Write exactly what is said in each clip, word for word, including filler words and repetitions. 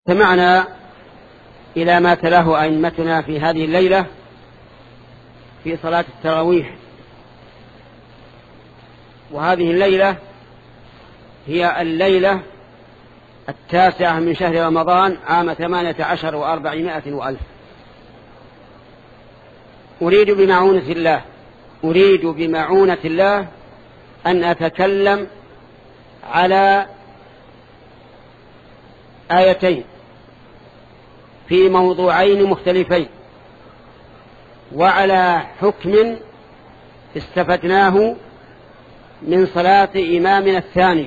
سمعنا إلى ما تلاه أئمتنا في هذه الليلة في صلاة التراويح، وهذه الليلة هي الليلة التاسعة من شهر رمضان عام ثمانية عشر وأربعمائة وألف. أريد بمعونة الله أريد بمعونة الله أن أتكلم على آيتين في موضوعين مختلفين، وعلى حكم استفدناه من صلاة إمامنا الثاني.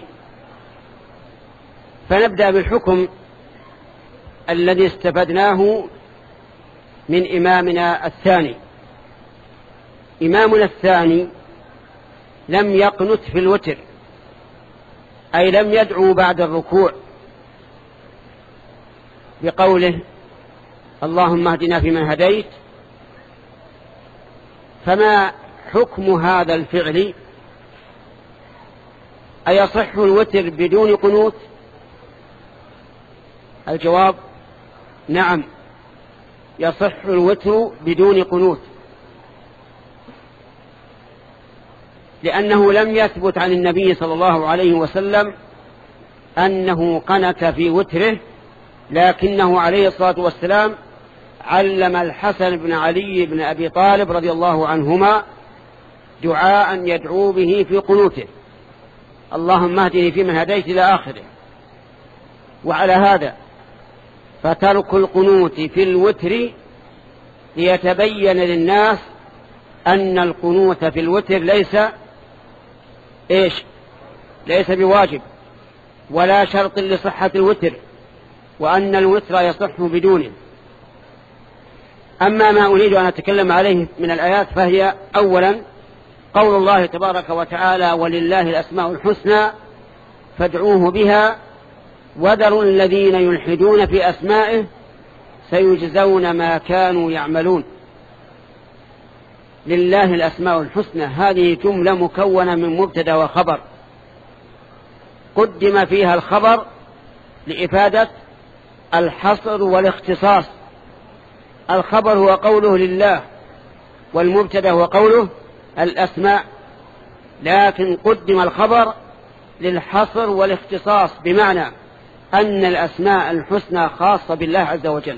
فنبدأ بالحكم الذي استفدناه من إمامنا الثاني. إمامنا الثاني لم يقنت في الوتر، أي لم يدعو بعد الركوع بقوله اللهم اهدنا فيمن هديت. فما حكم هذا الفعل؟ أيصح الوتر بدون قنوت؟ الجواب نعم، يصح الوتر بدون قنوت، لأنه لم يثبت عن النبي صلى الله عليه وسلم أنه قنت في وتره، لكنه عليه الصلاة والسلام علم الحسن بن علي بن أبي طالب رضي الله عنهما دعاء يدعو به في قنوته، اللهم اهدني فيمن هديت إلى آخره. وعلى هذا فترك القنوت في الوتر ليتبين للناس أن القنوت في الوتر ليس إيش ليس بواجب ولا شرط لصحة الوتر، وأن الوتر يصح بدونه. أما ما أريد أن أتكلم عليه من الآيات فهي أولا قول الله تبارك وتعالى ولله الأسماء الحسنى فادعوه بها وذروا الذين يلحدون في أسمائه سيجزون ما كانوا يعملون. لله الأسماء الحسنى، هذه جملة مكونة من مبتدأ وخبر، قدم فيها الخبر لإفادة الحصر والاختصاص. الخبر هو قوله لله، والمبتدأ هو قوله الأسماء، لكن قدم الخبر للحصر والاختصاص، بمعنى أن الأسماء الحسنى خاصة بالله عز وجل،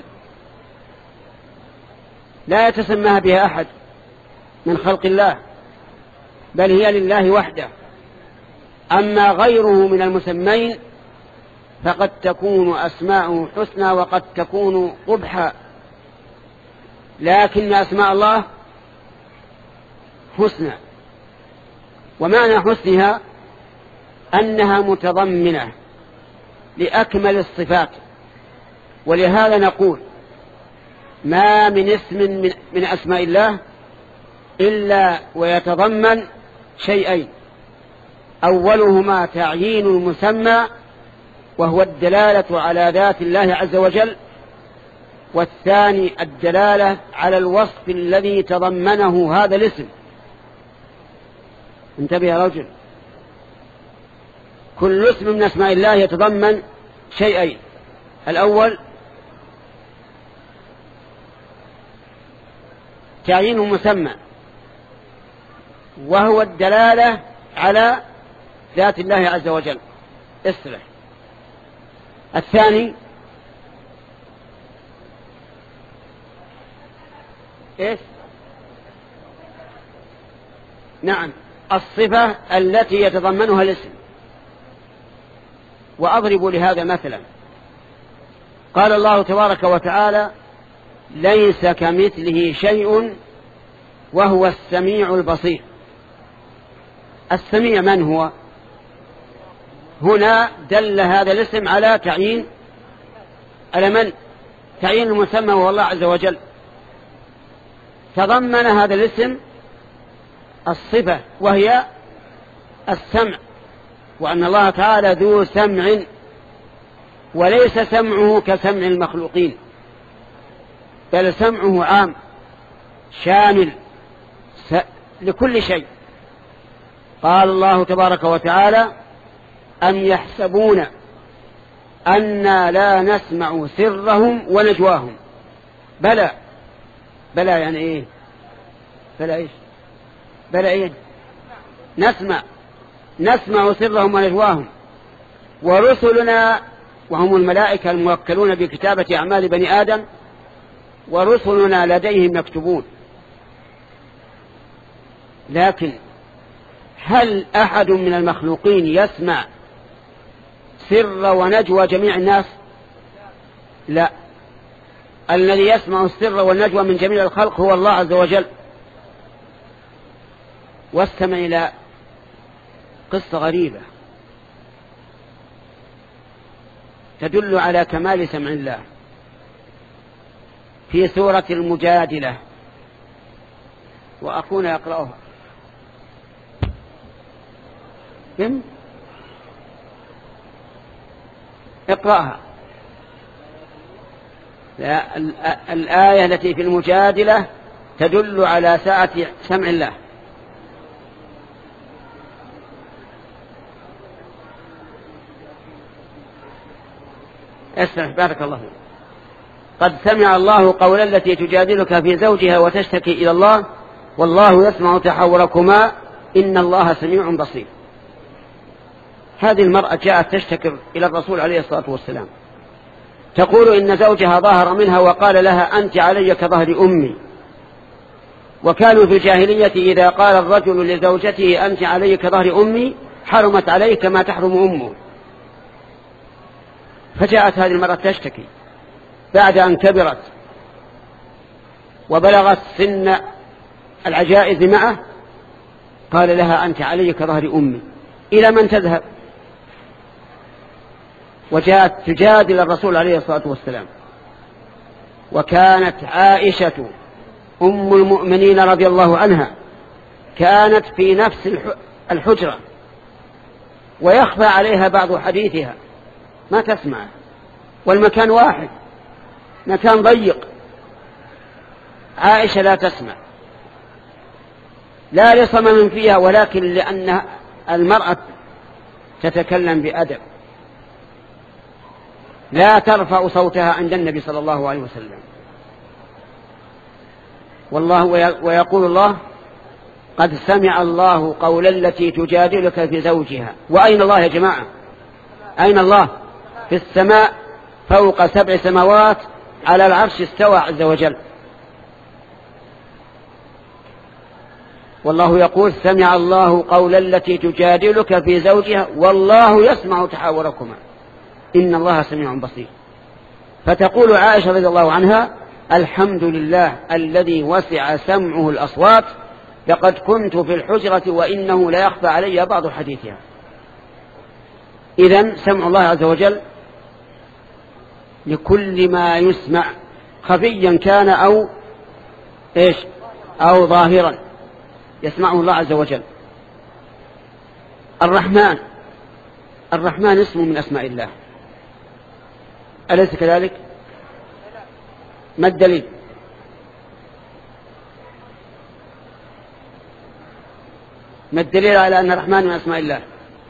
لا يتسماها بها أحد من خلق الله، بل هي لله وحده. أما غيره من المسمين فقد تكون أسماء حسنى وقد تكون قبحا، لكن أسماء الله حسنى، ومعنى حسنها أنها متضمنة لأكمل الصفات. ولهذا نقول ما من اسم من, من أسماء الله إلا ويتضمن شيئين: أولهما تعيين المسمى وهو الدلالة على ذات الله عز وجل، والثاني الدلالة على الوصف الذي تضمنه هذا الاسم. انتبه يا رجل، كل اسم من اسماء الله يتضمن شيئين: الأول تعيين المسمى وهو الدلالة على ذات الله عز وجل، اصلح. الثاني إيش؟ نعم، الصفة التي يتضمنها الاسم. وأضرب لهذا مثلا، قال الله تبارك وتعالى ليس كمثله شيء وهو السميع البصير. السميع من هو؟ هنا دل هذا الاسم على تعيين على من؟ تعيين المسمى وهو الله عز وجل. تضمن هذا الاسم الصفة وهي السمع، وأن الله تعالى ذو سمع، وليس سمعه كسمع المخلوقين، بل سمعه عام شامل لكل شيء. قال الله تبارك وتعالى أم يحسبون أنا لا نسمع سرهم ونجواهم. بلى بلى يعني إيه؟ بلى إيش؟ بلى إيه؟ نسمع نسمع سرهم ونجواهم. ورسلنا، وهم الملائكة الموكلون بكتابة أعمال بني آدم، ورسلنا لديهم يكتبون. لكن هل أحد من المخلوقين يسمع سر ونجوى جميع الناس؟ لا، الذي يسمع السر والنجوى من جميع الخلق هو الله عز وجل. واستمع إلى قصة غريبة تدل على كمال سمع الله في سورة المجادلة، وأخونا يقرأها. كم؟ اقرأها. لا، الآية التي في المجادلة تدل على سعة سمع الله. اسمع بارك الله فيك. قد سمع الله قول التي تجادلك في زوجها وتشتكي إلى الله والله يسمع تحاوركما إن الله سميع بصير. هذه المرأة جاءت تشتكي إلى الرسول عليه الصلاة والسلام، تقول إن زوجها ظهر منها وقال لها أنت علي كظهر أمي. وكانوا في الجاهلية إذا قال الرجل لزوجته أنت علي كظهر أمي حرمت عليه كما تحرم أمه. فجاءت هذه المرأة تشتكي بعد أن كبرت وبلغت سن العجائز معه، قال لها أنت علي كظهر أمي، إلى من تذهب؟ وجاءت تجادل الرسول عليه الصلاة والسلام. وكانت عائشة أم المؤمنين رضي الله عنها كانت في نفس الحجرة ويخفى عليها بعض حديثها، ما تسمع، والمكان واحد، مكان ضيق. عائشة لا تسمع، لا لصمم فيها، ولكن لأن المرأة تتكلم بأدب، لا ترفع صوتها عند النبي صلى الله عليه وسلم. والله ويقول الله قد سمع الله قول التي تجادلك في زوجها. وأين الله يا جماعة؟ أين الله؟ في السماء فوق سبع سماوات على العرش استوى عز وجل. والله يقول سمع الله قول التي تجادلك في زوجها والله يسمع تحاوركما إن الله سميع بصير. فتقول عائشة رضي الله عنها الحمد لله الذي وسع سمعه الأصوات لقد كنت في الحجرة وإنه لا يخفى علي بعض حديثها. إذن سمع الله عز وجل لكل ما يسمع خفيا كان أو إيش أو ظاهرا يسمعه الله عز وجل. الرحمن الرحمن اسم من أسماء الله، أليس كذلك؟ ما الدليل؟ ما الدليل على أن الرحمن من أسماء الله؟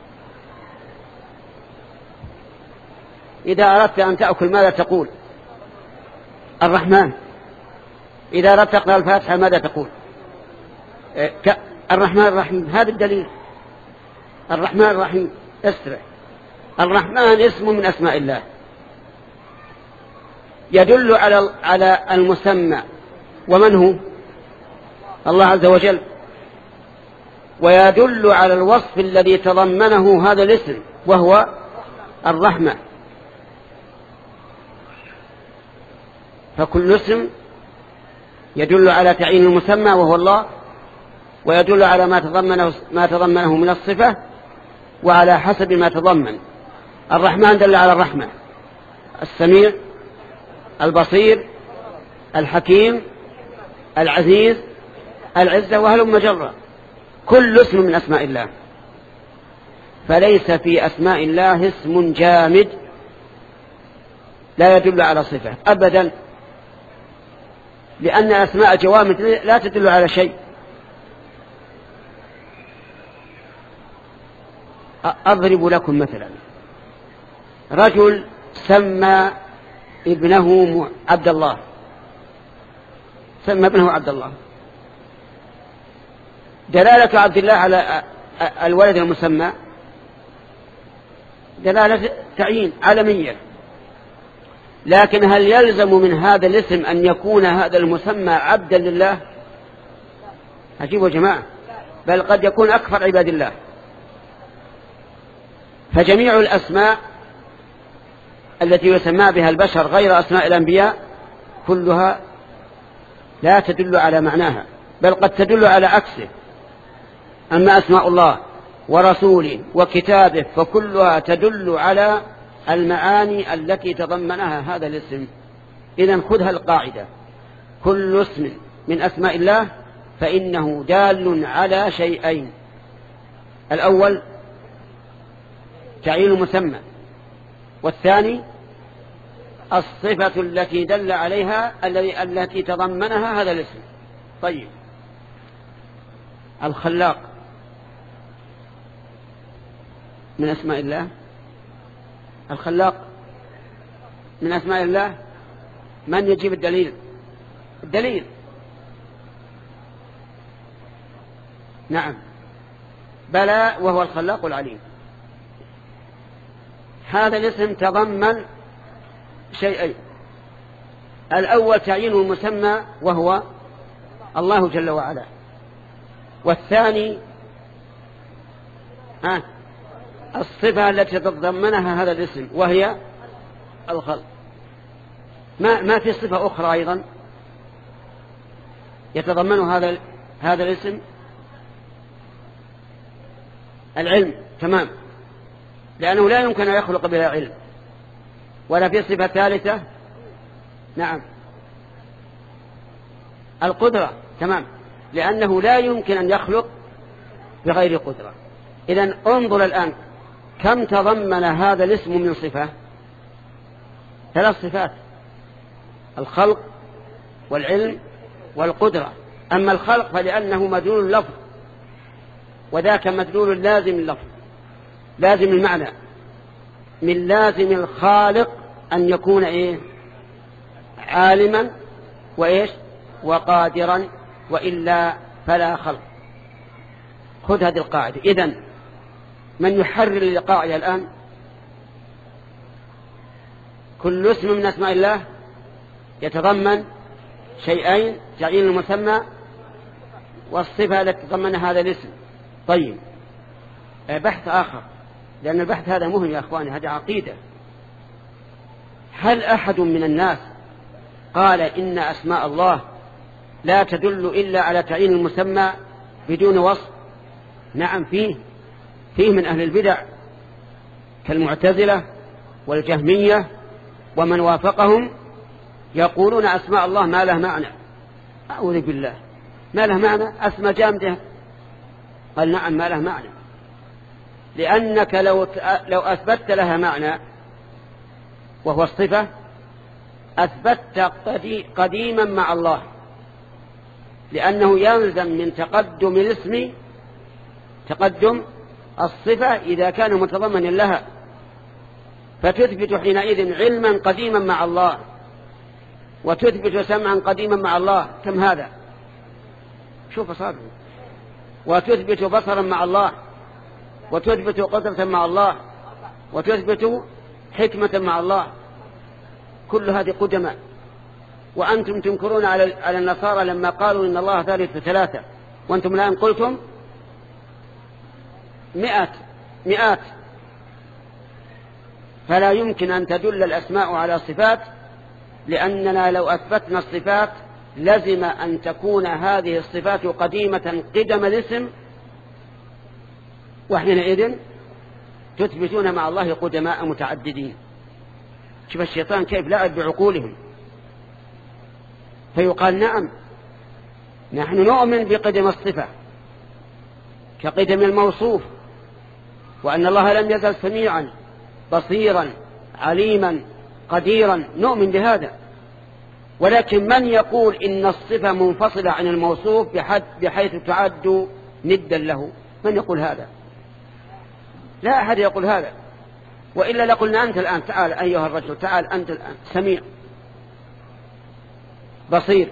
إذا أردت أن تأكل ماذا تقول؟ الرحمن. إذا أردت تقرأ الفاتحة ماذا تقول؟ الرحمن الرحيم. هذا الدليل. الرحمن الرحيم. اسرع. الرحمن اسم من أسماء الله يدل على على المسمى، ومن هو؟ الله عز وجل. ويدل على الوصف الذي تضمنه هذا الاسم وهو الرحمة. فكل اسم يدل على تعيين المسمى وهو الله، ويدل على ما تضمنه ما تضمنه من الصفة وعلى حسب ما تضمن. الرحمن دل على الرحمة، السميع، البصير، الحكيم، العزيز، العزة، وهلم جرا، كل اسم من أسماء الله. فليس في أسماء الله اسم جامد لا يدل على صفة أبدا، لأن أسماء جوامد لا تدل على شيء. أضرب لكم مثلا، رجل سمى ابنه عبد الله، سمى ابنه عبد الله. دلالة عبد الله على الولد المسمى دلالة تعيين عالمية، لكن هل يلزم من هذا الاسم أن يكون هذا المسمى عبدا لله؟ عجيب يا جماعة، بل قد يكون أكثر عباد الله. فجميع الأسماء التي يسمى بها البشر غير أسماء الأنبياء كلها لا تدل على معناها، بل قد تدل على عكسه. أما أسماء الله ورسوله وكتابه فكلها تدل على المعاني التي تضمنها هذا الاسم. إذن خذها القاعدة: كل اسم من أسماء الله فإنه دال على شيئين: الأول تعيين المسمى، والثاني الصفة التي دل عليها التي تضمنها هذا الاسم. طيب، الخلاق من أسماء الله؟ الخلاق من أسماء الله؟ من يجيب الدليل؟ الدليل نعم، بلى، وهو الخلاق العليم. هذا الاسم تضمن شيئين: الأول تعيين المسمى وهو الله جل وعلا، والثاني ها الصفة التي تتضمنها هذا الاسم وهي الخلق. ما ما في صفة أخرى أيضا يتضمن هذا هذا الاسم؟ العلم، تمام، لأنه لا يمكن أن يخلق بلا علم. ولا في صفة ثالثة؟ نعم، القدرة، تمام، لأنه لا يمكن أن يخلق بغير قدرة. إذن انظر الآن كم تضمن هذا الاسم من صفة؟ ثلاث صفات: الخلق والعلم والقدرة. أما الخلق فلأنه مدلول اللفظ، وذاك مدلول لازم اللفظ، لازم المعنى. من لازم الخالق أن يكون إيه؟ عالما وإيش؟ وقادرا، وإلا فلا خلق. خذ هذه القاعدة. إذن من يحرر القاعدة الآن؟ كل اسم من أسماء الله يتضمن شيئين: تعيين المسمى والصفة التي تضمن هذا الاسم. طيب، بحث آخر، لأن البحث هذا مهم يا أخواني، هذا عقيدة. هل أحد من الناس قال إن أسماء الله لا تدل إلا على تعيين المسمى بدون وصف؟ نعم، فيه فيه من أهل البدع كالمعتزلة والجهمية ومن وافقهم، يقولون أسماء الله ما له معنى. أعوذ بالله، ما له معنى؟ أسماء جامدة. قال نعم، ما له معنى، لأنك لو لو أثبتت لها معنى وهو الصفة أثبتت قديما مع الله، لأنه يلزم من تقدم الاسم تقدم الصفة إذا كان متضمنا لها، فتثبت حينئذ علما قديما مع الله، وتثبت سمعا قديما مع الله. كم هذا؟ شوف صادق. وتثبت بصرا مع الله، وتثبت قدرة مع الله، وتثبت حكمة مع الله. كل هذه قدماء. وأنتم تنكرون على على النصارى لما قالوا إن الله ثالث ثلاثة، وأنتم الآن قلتم مئات مئات. فلا يمكن أن تدل الأسماء على صفات، لأننا لو أثبتنا الصفات لزم أن تكون هذه الصفات قديمة قدم الاسم، وحينئذ تثبتون مع الله قدماء متعددين. شوف الشيطان كيف لعب بعقولهم. فيقال نعم، نحن نؤمن بقدم الصفة كقدم الموصوف، وأن الله لم يزل سميعا بصيرا عليما قديرا، نؤمن بهذا. ولكن من يقول إن الصفة منفصلة عن الموصوف بحيث تعد ندا له؟ من يقول هذا؟ لا أحد يقول هذا. وإلا لقلنا أنت الآن تعال أيها الرجل، تعال أنت الآن سميع بصير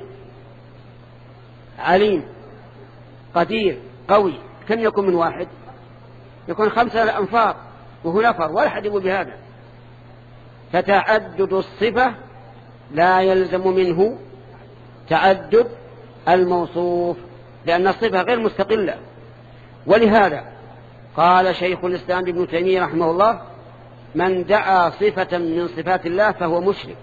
عليم قدير قوي، كم يكون من واحد؟ يكون خمسة أنفار، وهو نفر ولا أحد يقول بهذا. فتعدد الصفة لا يلزم منه تعدد الموصوف، لأن الصفة غير مستقلة. ولهذا قال شيخ الإسلام ابن تيمية رحمه الله: من دعا صفة من صفات الله فهو مشرك.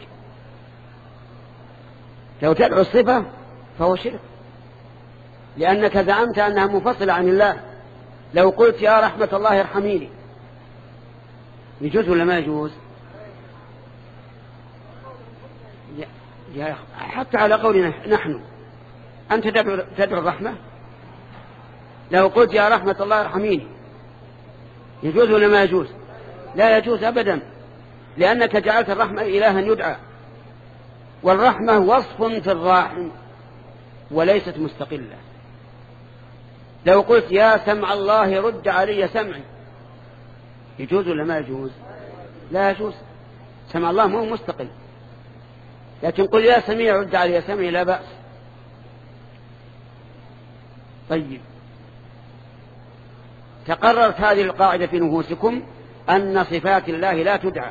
لو تدعو الصفة فهو شرك، لأنك زعمت أنها منفصلة عن الله. لو قلت يا رحمة الله ارحميني، يجوز ولا ما يجوز؟ حتى على قولنا نحن، أنت تدعو, تدعو الرحمة. لو قلت يا رحمة الله ارحميني يجوز ولا ما يجوز؟ لا يجوز أبدا، لأنك جعلت الرحمة إلها يدعى، والرحمة وصف في الراحم وليست مستقلة. لو قلت يا سمع الله رد علي سمعي يجوز ولا ما يجوز؟ لا يجوز، سمع الله مو مستقل. لكن قل يا سميع رد علي سمعي لا بأس. طيب، تقررت هذه القاعدة في نفوسكم أن صفات الله لا تدعى،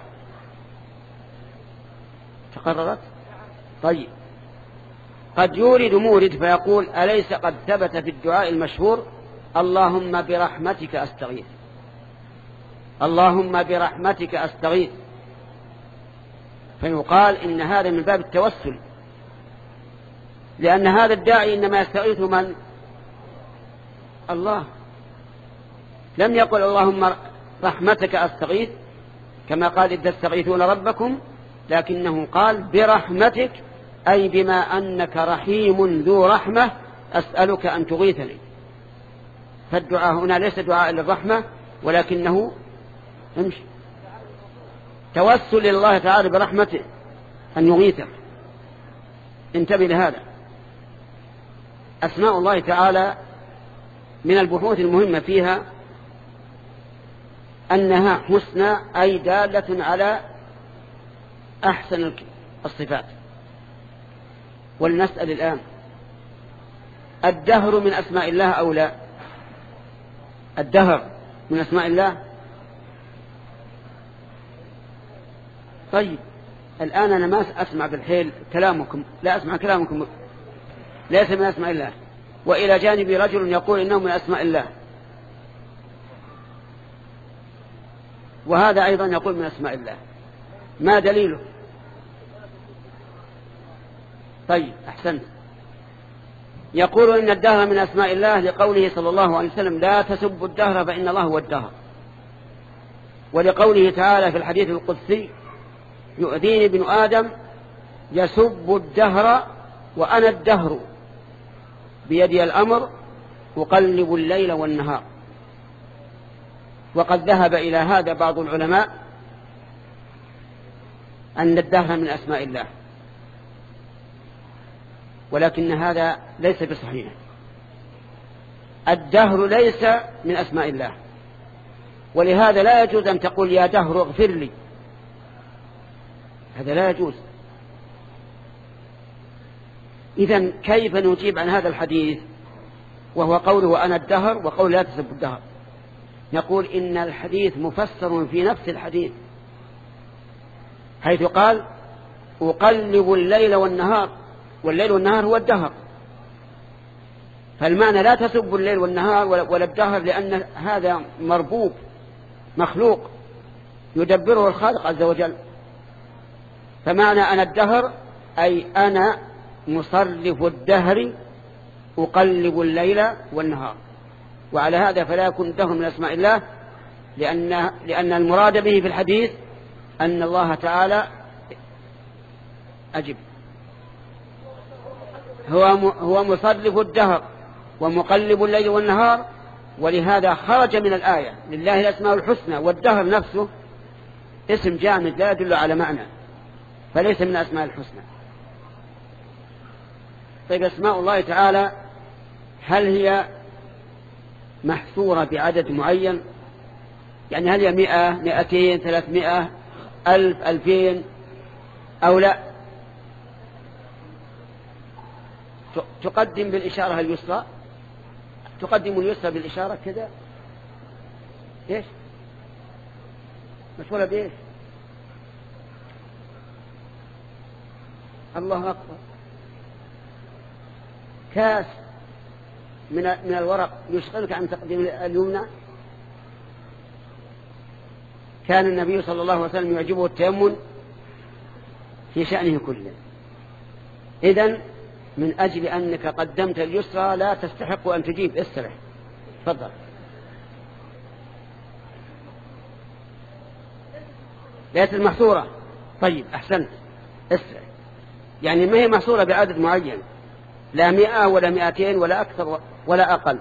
تقررت؟ طيب، قد يورد مورد فيقول: أليس قد ثبت في الدعاء المشهور اللهم برحمتك أستغيث، اللهم برحمتك أستغيث؟ فيقال إن هذا من باب التوسل، لأن هذا الداعي إنما يستغيث من؟ الله. لم يقل اللهم رحمتك أستغيث كما قال إذ تستغيثون ربكم، لكنه قال برحمتك، أي بما أنك رحيم ذو رحمة أسألك أن تغيثني. فالدعاء هنا ليس دعاء للرحمة، ولكنه امشي توسل لله تعالى برحمته أن يغيثك. انتبه لهذا. أسماء الله تعالى من البحوث المهمة فيها أنها حسنى، أي دالة على أحسن الصفات. ولنسأل الآن: الدهر من أسماء الله أو لا؟ الدهر من أسماء الله. طيب، الآن أنا ما أسمع بالحيل كلامكم، لا أسمع كلامكم، ليس من أسماء الله. وإلى جانبي رجل يقول إنه من أسماء الله، وهذا أيضا يقول من أسماء الله. ما دليله؟ طيب، أحسنت. يقول إن الدهر من أسماء الله لقوله صلى الله عليه وسلم: لا تسبوا الدهر فإن الله هو الدهر. ولقوله تعالى في الحديث القدسي: يؤذيني ابن آدم يسب الدهر وأنا الدهر بيدي الأمر أقلب الليل والنهار. وقد ذهب إلى هذا بعض العلماء أن الدهر من أسماء الله، ولكن هذا ليس بصحيح. الدهر ليس من أسماء الله، ولهذا لا يجوز أن تقول يا دهر اغفر لي، هذا لا يجوز. إذن كيف نجيب عن هذا الحديث وهو قوله أنا الدهر وقول لا تسب الدهر؟ نقول إن الحديث مفسر في نفس الحديث، حيث قال أقلب الليل والنهار، والليل والنهار هو الدهر. فالمعنى لا تسب الليل والنهار ولا الدهر، لأن هذا مربوب مخلوق يدبره الخالق عز وجل. فمعنى أنا الدهر أي أنا مصرف الدهر أقلب الليل والنهار. وعلى هذا فلا يكون الدهر من أسماء الله، لأن, لأن المراد به في الحديث أن الله تعالى أجب هو هو مصرف الدهر ومقلب الليل والنهار. ولهذا خرج من الآية لله الأسماء الحسنى، والدهر نفسه اسم جامد لا يدل على معنى، فليس من أسماء الحسنى. طيب، أسماء الله تعالى هل هي محصورة بعدد معين؟ يعني هل هي مئة مئتين ثلاثمائة ألف ألفين أو لا؟ تقدم بالإشارة اليسرى، تقدم اليسرى بالإشارة كذا. إيش مشغولة بإيش؟ الله أكبر. كاس من من الورق يشغلك عن تقديم اليمنى. كان النبي صلى الله عليه وسلم يعجبه التيمم في شأنه كله. إذن من أجل أنك قدمت اليسرى لا تستحق أن تجيب. استرح تفضل. ليست المحصورة. طيب أحسنت. استرح يعني ما هي محصورة بعدد معين، لا مئة ولا مئتين ولا أكثر ولا أقل.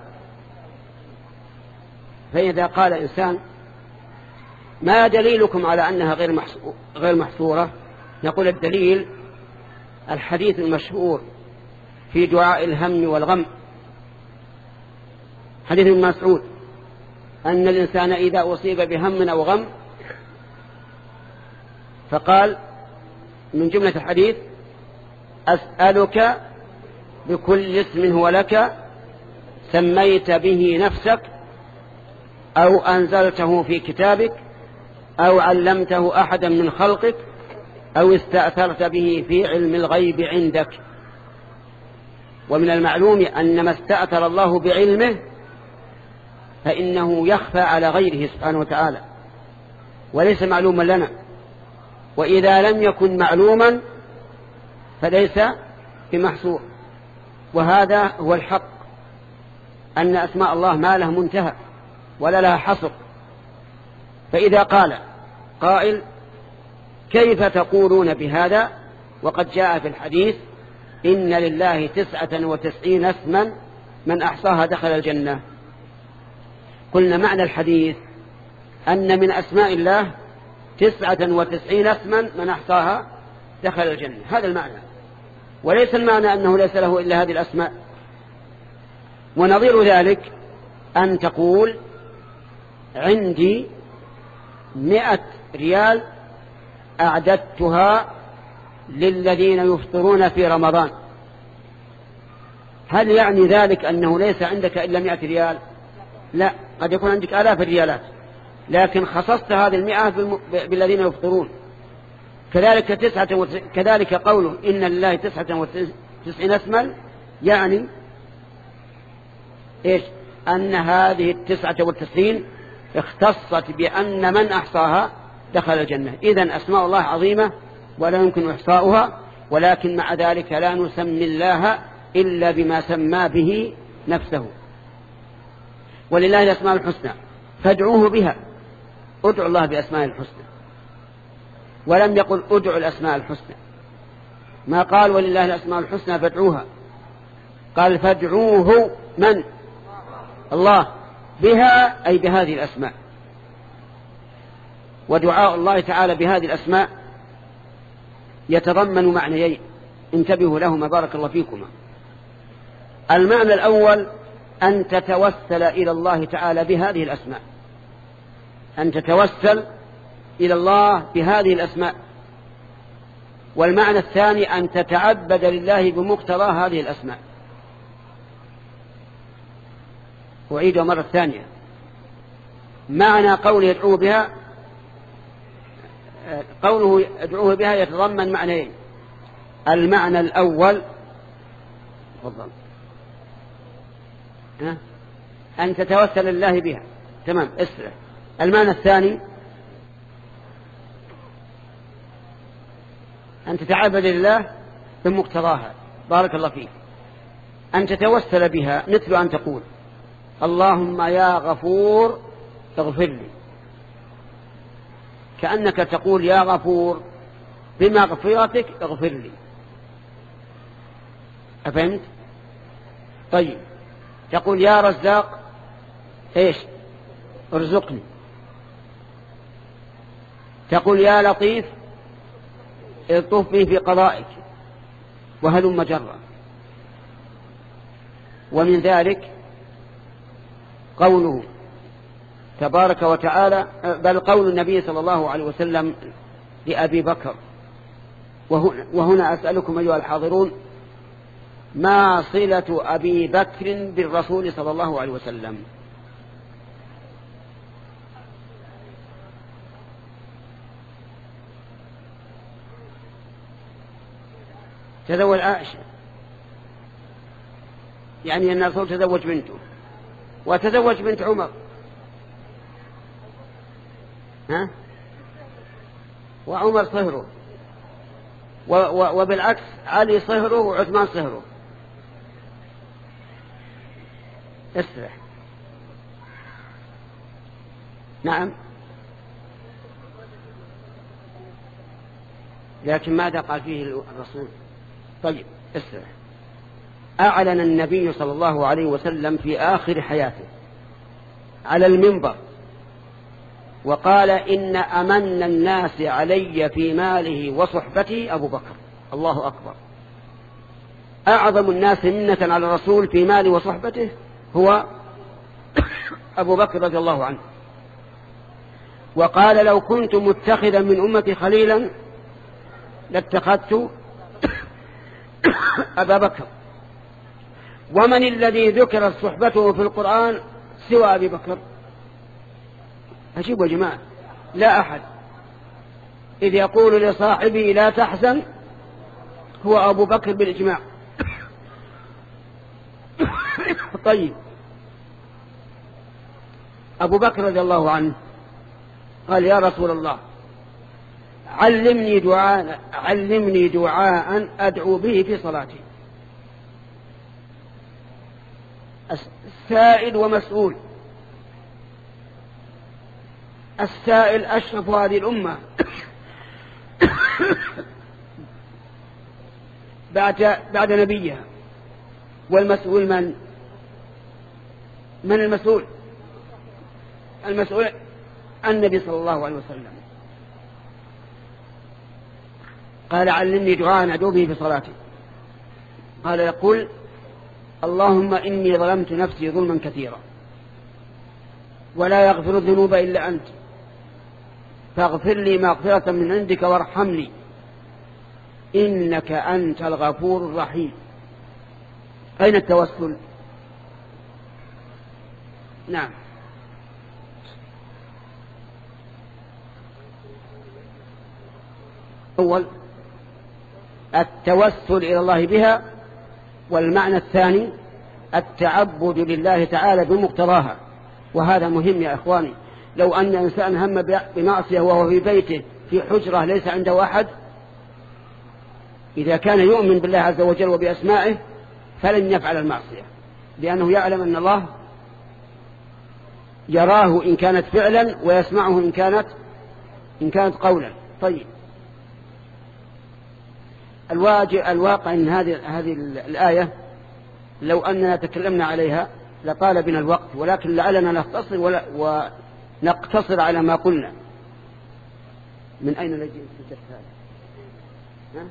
فإذا قال إنسان ما دليلكم على أنها غير محصورة، نقول الدليل الحديث المشهور في دعاء الهم والغم، حديث ابن مسعود أن الإنسان إذا أصيب بهم أو غم فقال من جملة الحديث أسألك بكل اسم هو لك سميت به نفسك أو أنزلته في كتابك أو علمته أحدا من خلقك أو استأثرت به في علم الغيب عندك. ومن المعلوم أن ما استأثر الله بعلمه فإنه يخفى على غيره سبحانه وتعالى وليس معلوما لنا، وإذا لم يكن معلوما فليس بمحصور. وهذا هو الحق، أن أسماء الله ما لها منتهى ولا لها حصر. فإذا قال قائل كيف تقولون بهذا وقد جاء في الحديث إن لله تسعة وتسعين اسما من أحصاها دخل الجنة، قلنا معنى الحديث أن من أسماء الله تسعة وتسعين اسما من أحصاها دخل الجنة، هذا المعنى، وليس المعنى أنه ليس له إلا هذه الأسماء. ونظير ذلك أن تقول عندي مئة ريال أعددتها للذين يفطرون في رمضان، هل يعني ذلك أنه ليس عندك إلا مئة ريال؟ لا، قد يكون عندك آلاف الريالات، لكن خصصت هذه المئة بالذين يفطرون. كذلك تسعة وتس... كذلك قوله إن لله تسعة وتسعين اسما، يعني إيش؟ أن هذه التسعة والتسعين اختصت بأن من أحصاها دخل الجنة. إذن أسماء الله عظيمة ولا يمكن إحصاؤها، ولكن مع ذلك لا نسمي الله إلا بما سمى به نفسه. ولله الأسماء الحسنى فادعوه بها، ادعوا الله بأسماء الحسنى، ولم يقل ادعوا الأسماء الحسنى، ما قال ولله الأسماء الحسنى فادعوها، قال فادعوه من؟ الله بها، أي بهذه الأسماء. ودعاء الله تعالى بهذه الأسماء يتضمن معنيين، انتبهوا لهما بارك الله فيكما. المعنى الأول أن تتوسل إلى الله تعالى بهذه الأسماء، أن تتوسل إلى الله بهذه الأسماء. والمعنى الثاني أن تتعبد لله بمقتضى هذه الأسماء. أعيد مرة ثانية، معنى قوله يدعوه بها، قوله يدعوه بها يتضمن معنيين. المعنى الأول تفضل أن تتوسل لله بها، تمام، اسرع. المعنى الثاني أن تتعبد لله بمقتضاها، بارك الله فيك. أن تتوسل بها مثل أن تقول اللهم يا غفور اغفر لي، كأنك تقول يا غفور بمغفرتك اغفر لي. أفهمت؟ طيب، تقول يا رزاق ايش؟ ارزقني. تقول يا لطيف الطف بي في قضائك، وهلم جرا. ومن ذلك قوله تبارك وتعالى، بل قول النبي صلى الله عليه وسلم لأبي بكر، وهنا أسألكم أيها الحاضرون، ما صلة أبي بكر بالرسول صلى الله عليه وسلم؟ تزوج عائشة، يعني أن الرسول تزوج بنته، وتزوج بنت عمر، ها؟ وعمر صهره، وبالعكس علي صهره وعثمان صهره. اسرح. نعم، لكن ماذا قال فيه الرسول؟ طيب اسرح. أعلن النبي صلى الله عليه وسلم في آخر حياته على المنبر وقال: إن أمن الناس علي في ماله وصحبته أبو بكر. الله أكبر. أعظم الناس منة على الرسول في ماله وصحبته هو أبو بكر رضي الله عنه. وقال: لو كنت متخذا من أمتي خليلا لاتخذت أبا بكر. ومن الذي ذكر صحبته في القرآن سوى أبي بكر؟ أجيبوا يا جماعة، لا أحد. إذ يقول لصاحبه لا تحزن هو أبو بكر بالإجماع. طيب، أبو بكر رضي الله عنه قال: يا رسول الله، علمني دعاء علمني دعاء أدعو به في صلاتي. السائل ومسؤول. السائل أشرف هذه الأمة بعد بعد نبيها، والمسؤول من؟ من المسؤول؟ المسؤول النبي صلى الله عليه وسلم. قال: علمني دعاء أدعو به في صلاتي. قال: يقول: اللهم إني ظلمت نفسي ظلما كثيرا ولا يغفر الذنوب إلا أنت، فاغفر لي مغفرة من عندك وارحمني إنك أنت الغفور الرحيم. أين التوسل؟ نعم، أول التوسل إلى الله بها، والمعنى الثاني التعبد لله تعالى بمقتضاها. وهذا مهم يا إخواني. لو أن إنسان هم بمعصية وهو في بيته في حجرة ليس عنده أحد، إذا كان يؤمن بالله عز وجل وبأسمائه فلن يفعل المعصية، لأنه يعلم أن الله يراه إن كانت فعلا ويسمعه إن كانت إن كانت قولا. طيب، الواقع أن هذه هذه الآية لو أننا تكلمنا عليها لطال بنا الوقت، ولكن لعلنا نختصر ولا ونقتصر على ما قلنا. من أين نجي في هذا؟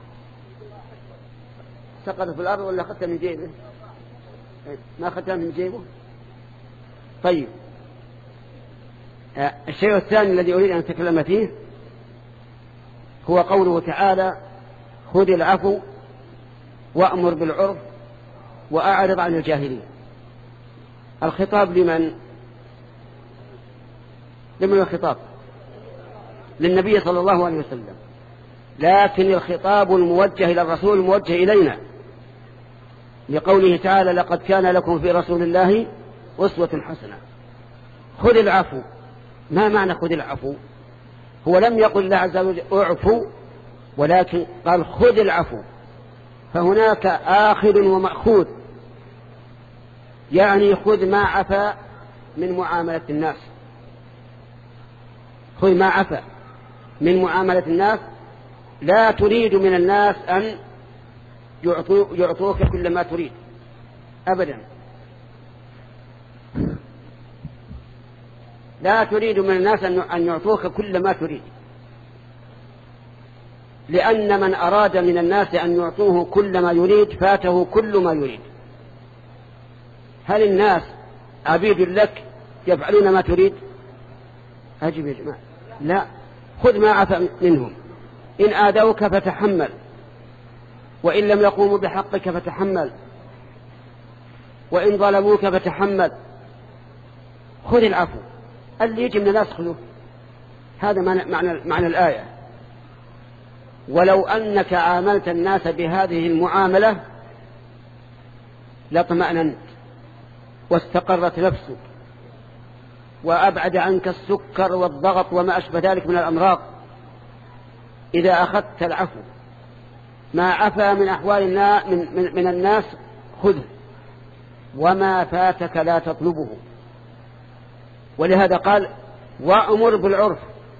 سقط في الأرض ولا أخذتها من جيبه؟ ما أخذتها من جيبه؟ طيب، الشيء الثاني الذي أريد أن أتكلم فيه هو قوله تعالى: خذ العفو وأمر بالعرف وأعرض عن الجاهلين. الخطاب لمن؟ لمن الخطاب؟ للنبي صلى الله عليه وسلم، لكن الخطاب الموجه إلى الرسول الموجه إلينا، لقوله تعالى: لقد كان لكم في رسول الله أسوة حسنة. خذ العفو. ما معنى خذ العفو؟ هو لم يقل الله عز وجل اعفو، ولكن قال خذ العفو، فهناك آخذ ومأخوذ، يعني خذ ما عفا من معاملة الناس. خذ ما عفا من معاملة الناس، لا تريد من الناس أن يعطوك كل ما تريد أبدا. لا تريد من الناس أن يعطوك كل ما تريد، لأن من أراد من الناس أن يعطوه كل ما يريد فاته كل ما يريد. هل الناس عبيد لك يفعلون ما تريد؟ أجب يا جماعة. لا، خذ ما عفى منهم. إن آذوك فتحمل، وإن لم يقوموا بحقك فتحمل، وإن ظلموك فتحمل. خذ العفو، اللي يجي من الناس خذوه. هذا معنى, معنى الآية. ولو أنك عاملت الناس بهذه المعاملة لاطمأننت واستقرت نفسك وأبعد عنك السكر والضغط وما أشبه ذلك من الأمراض. إذا أخذت العفو، ما عفى من أحوال من, من, من الناس خذه، وما فاتك لا تطلبه. ولهذا قال وأمر بالعرف.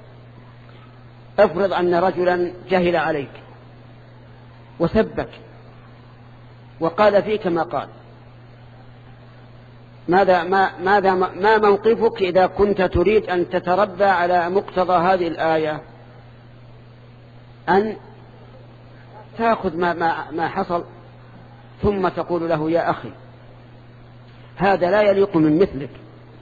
افرض أن رجلا جهل عليك وسبك وقال فيك ما قال، ماذا ما ماذا ما موقفك إذا كنت تريد أن تتربى على مقتضى هذه الآية؟ أن تأخذ ما ما ما حصل ثم تقول له يا أخي هذا لا يليق من مثلك،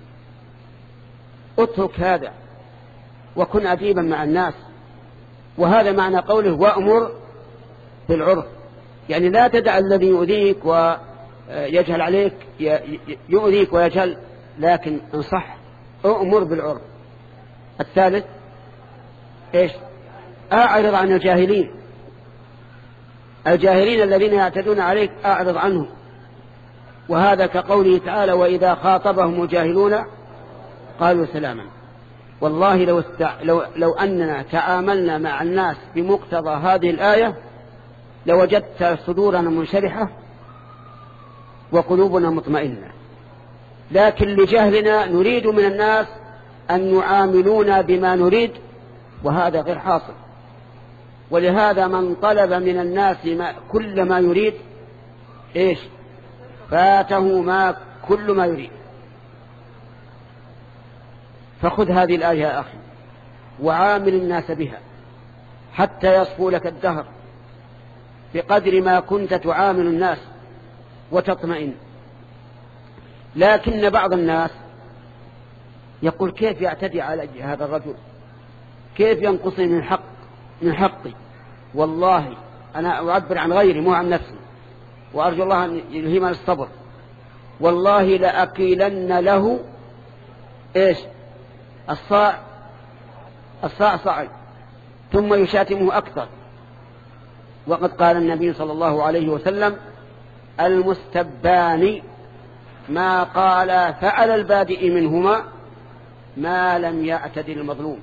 اترك هذا وكن أديبا مع الناس. وهذا معنى قوله وأمر بالعرف، يعني لا تدع الذي يؤذيك ويجهل عليك يؤذيك ويجهل، لكن انصح، أمر بالعرف. الثالث إيش؟ أعرض عن الجاهلين. الجاهلين الذين يعتدون عليك أعرض عنهم، وهذا كقوله تعالى وإذا خاطبهم الجاهلون قالوا سلاما. والله لو, استع... لو... لو أننا تعاملنا مع الناس بمقتضى هذه الآية لوجدت صدورنا منشرحة وقلوبنا مطمئنة، لكن لجهلنا نريد من الناس أن يعاملونا بما نريد، وهذا غير حاصل. ولهذا من طلب من الناس ما كل ما يريد إيش؟ فاته ما كل ما يريد. فخذ هذه الآية يا أخي وعامل الناس بها حتى يصفو لك الدهر بقدر ما كنت تعامل الناس وتطمئن. لكن بعض الناس يقول كيف يعتدي على هذا الرجل، كيف ينقصني من حق من حقي. والله أنا أعبر عن غيري مو عن نفسي، وأرجو الله أن يلهمنا الصبر. والله لأكيلن له إيش؟ الصاع الصاع صاعي، ثم يشاتمه أكثر. وقد قال النبي صلى الله عليه وسلم المستبان ما قال فعل البادئ منهما ما لم يعتد المظلوم.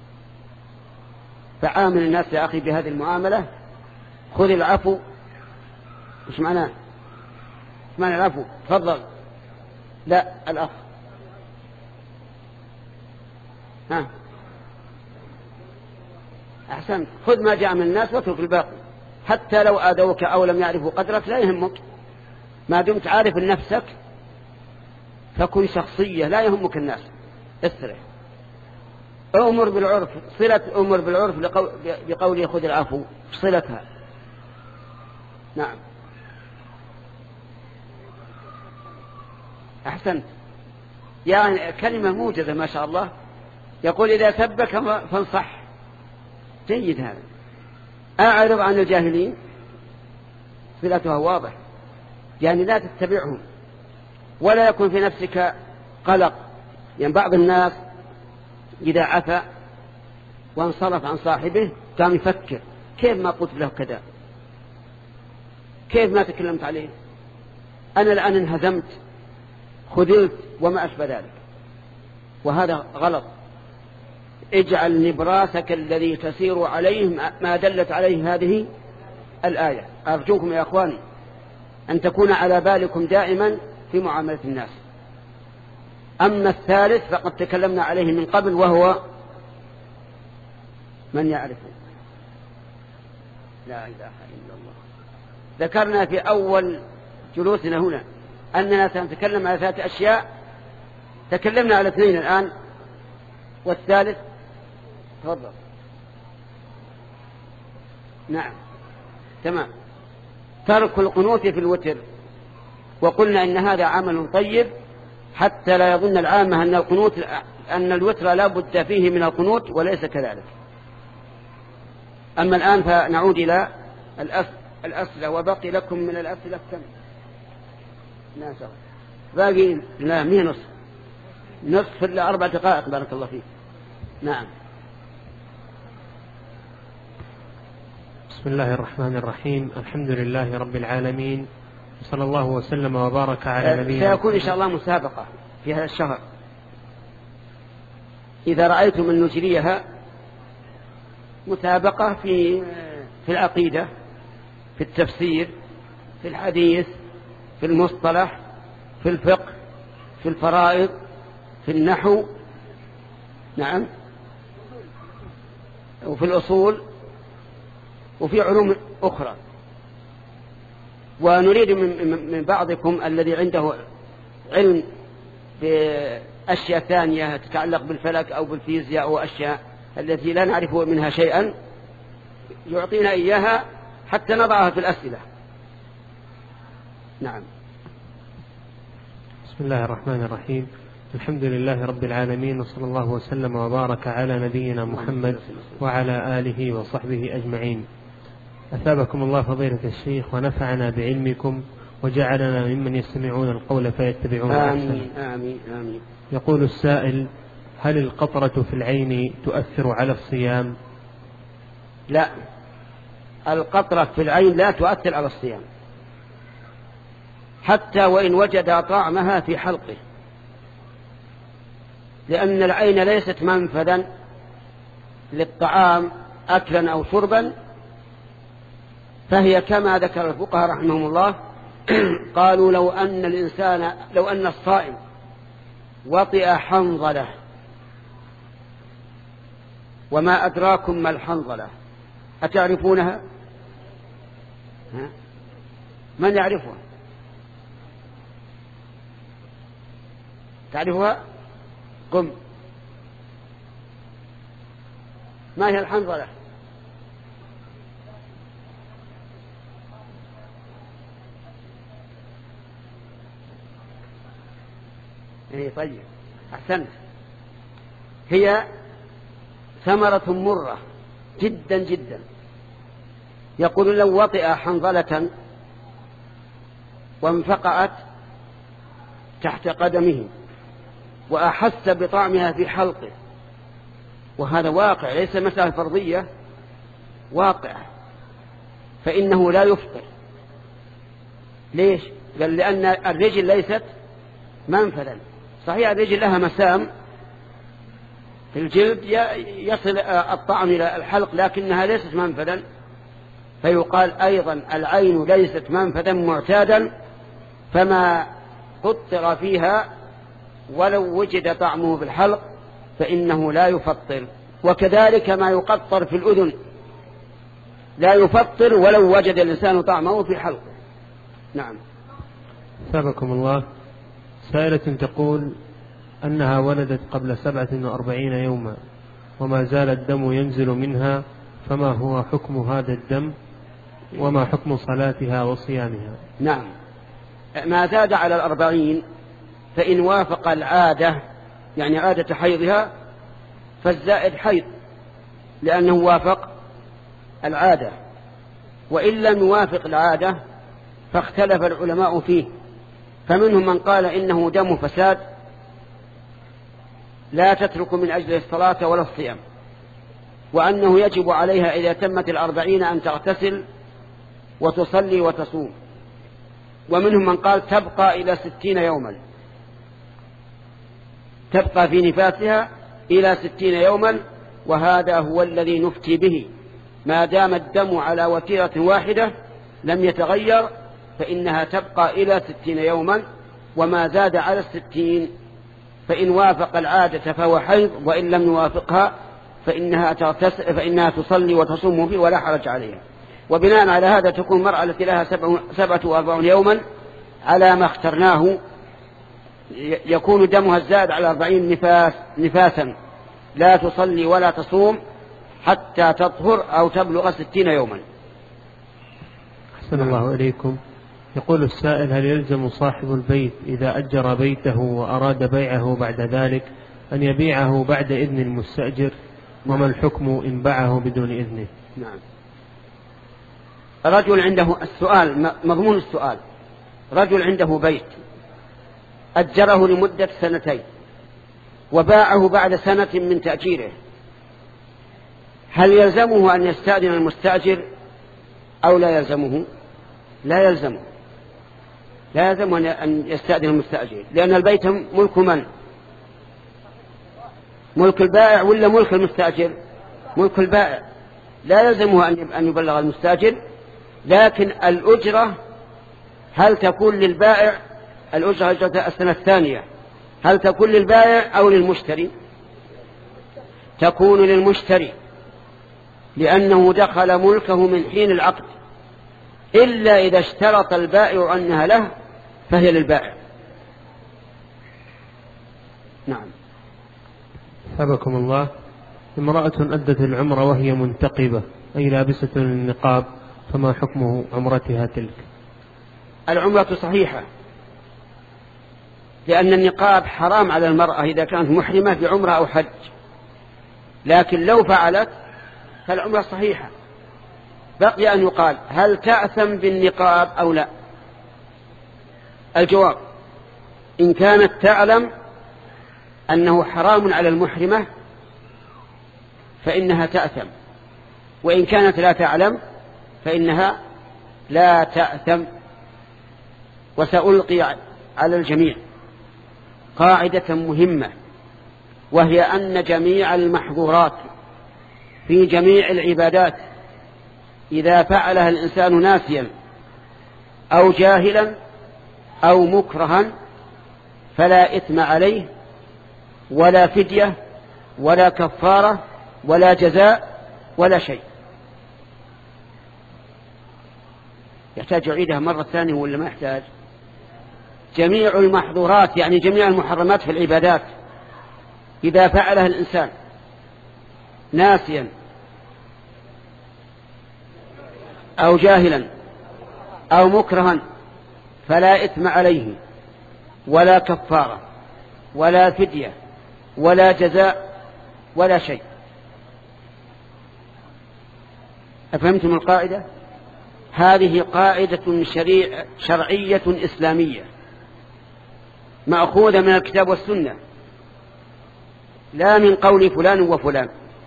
فعامل الناس يا أخي بهذه المعاملة. خذ العفو. إيش معناه؟ إيش معنى العفو؟ تفضل. لا الأخ. ها أحسن. خذ ما جاء من الناس واترك الباقي، حتى لو آذوك أو لم يعرفوا قدرك لا يهمك، ما دمت عارف نفسك فكن شخصية لا يهمك الناس. اسرع. أمر بالعرف. صلة أمر بالعرف بقوله خذ العفو صلتها. نعم أحسنت. يعني كلمة موجزة ما شاء الله. يقول إذا سبك فانصح. جيد هذا. أعرض عن الجاهلين صلتها واضح، يعني لا تتبعهم ولا يكون في نفسك قلق. يعني بعض الناس إذا عفى وانصرف عن صاحبه قام يفكر كيف ما قلت له كذا، كيف ما تكلمت عليه، أنا الآن انهزمت خذلت وما أشبه ذلك، وهذا غلط. اجعل نبراسك الذي تسير عليه ما دلت عليه هذه الآية. أرجوكم يا أخواني أن تكون على بالكم دائما في معاملة الناس. أما الثالث فقد تكلمنا عليه من قبل، وهو من يعرفه. لا إله إلا الله. ذكرنا في أول جلوسنا هنا أننا سنتكلم على ثلاث أشياء، تكلمنا على اثنين الآن، والثالث تفضل. نعم تمام. ترك القنوت في الوتر، وقلنا إن هذا عمل طيب حتى لا يظن العامة أن القنوت أن الوتر لا بد فيه من القنوت، وليس كذلك. أما الآن فنعود إلى الأسئلة، وبقي لكم من الأسئلة كم؟ لا شاء باقي لا مية نصف نصف إلا أربع دقائق. بارك الله فيك. نعم. بسم الله الرحمن الرحيم. الحمد لله رب العالمين، صلى الله وسلم وبارك على نبينا. سيكون إن شاء الله مسابقة في هذا الشهر، إذا رأيتم أن نجريها مسابقة في في العقيدة، في التفسير، في الحديث، في المصطلح، في الفقه، في الفرائض، في النحو، نعم، وفي الأصول، وفي علوم أخرى. ونريد من بعضكم الذي عنده علم بأشياء ثانية تتعلق بالفلك أو بالفيزياء أو أشياء التي لا نعرف منها شيئا يعطينا إياها حتى نضعها في الأسئلة. نعم. بسم الله الرحمن الرحيم. الحمد لله رب العالمين، وصلى الله وسلم وبارك على نبينا محمد وعلى آله وصحبه أجمعين. أثابكم الله فضيلة الشيخ، ونفعنا بعلمكم، وجعلنا ممن يستمعون القول فيتبعون أحسنه. آمين آمين آمين. يقول السائل: هل القطرة في العين تؤثر على الصيام؟ لا، القطرة في العين لا تؤثر على الصيام، حتى وإن وجد طعمها في حلقه، لأن العين ليست منفذا للطعام أكلا أو شربا، فهي كما ذكر الفقهاء رحمهم الله قالوا لو أن الإنسان لو أن الصائم وطئ حنظلة، وما أدراكم ما الحنظلة، أتعرفونها؟ ها؟ من يعرفها؟ تعرفها؟ قم. ما هي الحنظلة؟ ايه طيب، احسنت. هي ثمرة مرة جدا جدا. يقول لو وطئ حنظلة وانفقعت تحت قدمه وأحس بطعمها في حلقه، وهذا واقع ليس مسألة فرضية، واقع، فإنه لا يفطر. ليش؟ قال لأن الرجل ليست منفذا. صحيح الرجل لها مسام في الجلد يصل الطعم إلى الحلق، لكنها ليست منفذا. فيقال أيضا العين ليست منفذا معتادا، فما قطر فيها ولو وجد طعمه في الحلق فإنه لا يفطر. وكذلك ما يقطر في الأذن لا يفطر ولو وجد الإنسان طعمه في حلقه. نعم. ثابكم الله. سائلة تقول أنها ولدت قبل سبعة وأربعين يوما وما زال الدم ينزل منها، فما هو حكم هذا الدم، وما حكم صلاتها وصيامها؟ نعم، ما زاد على الأربعين فإن وافق العادة، يعني عادة حيضها، فالزائد حيض لأنه وافق العادة. وإن لم يوافق العادة فاختلف العلماء فيه، فمنهم من قال إنه دم فساد لا تترك من أجل الصلاة ولا الصيام، وأنه يجب عليها إذا تمت الأربعين أن تغتسل وتصلي وتصوم. ومنهم من قال تبقى إلى ستين يوما، تبقى في نفاسها إلى ستين يوما، وهذا هو الذي نفتي به. ما دام الدم على وتيرة واحدة لم يتغير فإنها تبقى إلى ستين يوما، وما زاد على الستين فإن وافق العادة فهو حيض، وإن لم يوافقها فإنها, فإنها تصلي وتصوم فيه ولا حرج عليها. وبناء على هذا تكون المرأة التي لها سبعة وأربعون يوما على ما اخترناه يكون دمها الزاد على أربعين نفاس نفاسا، لا تصلي ولا تصوم حتى تطهر أو تبلغ ستين يوما. أحسن الله إليكم. يقول السائل: هل يلزم صاحب البيت إذا أجر بيته وأراد بيعه بعد ذلك أن يبيعه بعد إذن المستأجر؟ وما الحكم إن باعه بدون إذنه؟ نعم. رجل عنده السؤال مضمون السؤال: رجل عنده بيت أجره لمدة سنتين وباعه بعد سنة من تأجيره، هل يلزمه أن يستأذن المستأجر أو لا يلزمه؟ لا يلزمه لا يلزمه أن يستأذن المستأجر، لأن البيت ملك من؟ ملك البائع ولا ملك المستأجر؟ ملك البائع. لا يلزمه أن يبلغ المستأجر، لكن الأجرة هل تكون للبائع؟ الأجرة أجرة السنة الثانية هل تكون للبائع أو للمشتري؟ تكون للمشتري، لأنه دخل ملكه من حين العقد، إلا إذا اشترط البائع أنها له فهي للبائع. نعم. حفظكم الله. امرأة أدت العمرة وهي منتقبة أي لابسة النقاب، فما حكمه عمرتها تلك؟ العمرة صحيحة، لأن النقاب حرام على المرأة إذا كانت محرمة بعمرة أو حج، لكن لو فعلت فالعمرة صحيحة. بقي أن يقال: هل تأثم بالنقاب أو لا؟ الجواب: إن كانت تعلم أنه حرام على المحرمة فإنها تأثم، وإن كانت لا تعلم فإنها لا تأثم. وسألقي على الجميع قاعدة مهمة، وهي أن جميع المحظورات في جميع العبادات إذا فعلها الإنسان ناسيا أو جاهلا أو مكرها فلا إثم عليه ولا فدية ولا كفارة ولا جزاء ولا شيء. يحتاج يعيدها مرة ثانية ولا ما يحتاج؟ جميع المحظورات يعني جميع المحرمات في العبادات إذا فعلها الإنسان ناسيا أو جاهلا أو مكرها فلا إثم عليه ولا كفارة ولا فدية ولا جزاء ولا شيء. أفهمتم القاعدة؟ هذه قاعدة شريع شرعية إسلامية مأخوذة من الكتاب والسنة، لا من قول فلان وفلان.